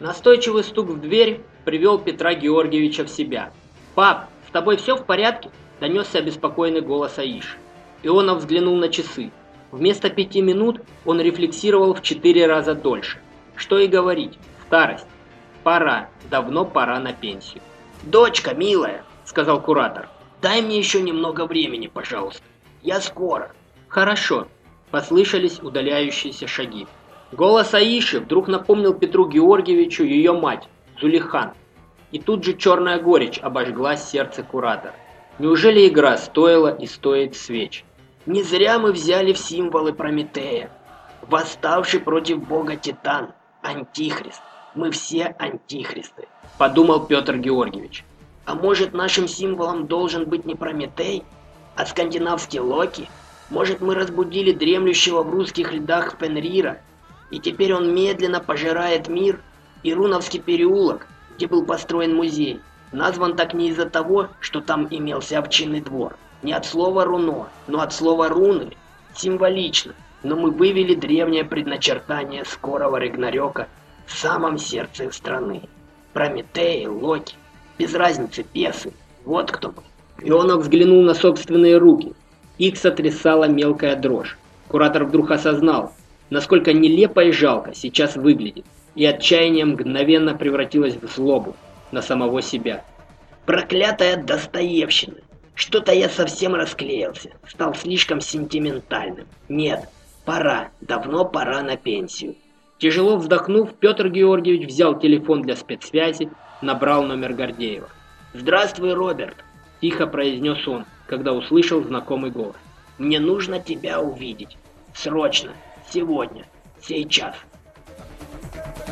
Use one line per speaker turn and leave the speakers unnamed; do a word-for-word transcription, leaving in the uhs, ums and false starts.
Настойчивый стук в дверь привел Петра Георгиевича в себя. «Пап, с тобой все в порядке?» – донесся обеспокоенный голос Аиши. Ионов взглянул на часы. Вместо пяти минут он рефлексировал в четыре раза дольше. Что и говорить, старость. Пора, давно пора на пенсию.
«Дочка, милая», — сказал куратор, — «дай мне еще немного времени, пожалуйста. Я скоро».
«Хорошо», — послышались удаляющиеся шаги. Голос Аиши вдруг напомнил Петру Георгиевичу ее мать, Зулихан. И тут же черная горечь обожгла сердце куратора. Неужели игра стоила и стоит свеч?
«Не зря мы взяли в символы Прометея. Восставший против бога Титан, Антихрист. Мы все антихристы», — подумал Петр Георгиевич. «А может, нашим символом должен быть не Прометей, а скандинавский Локи? Может, мы разбудили дремлющего в русских рядах Фенрира, и теперь он медленно пожирает мир? И Руновский переулок, где был построен музей, назван так не из-за того, что там имелся овчинный двор. Не от слова «руно», но от слова «руны». Символично, но мы вывели древнее предначертание скорого Рагнарёка в самом сердце страны. Прометей, Локи, без разницы, бесы, вот кто мы».
Ионов взглянул на собственные руки. Их сотрясала мелкая дрожь. Куратор вдруг осознал, насколько нелепо и жалко сейчас выглядит, и отчаяние мгновенно превратилось в злобу на самого себя.
«Проклятая Достоевщина! Что-то я совсем расклеился, стал слишком сентиментальным. Нет, пора, давно пора на пенсию».
Тяжело вздохнув, Петр Георгиевич взял телефон для спецсвязи, набрал номер Гордеева.
«Здравствуй, Роберт»,
– тихо произнес он, когда услышал знакомый голос.
«Мне нужно тебя увидеть. Срочно. Сегодня. Сейчас».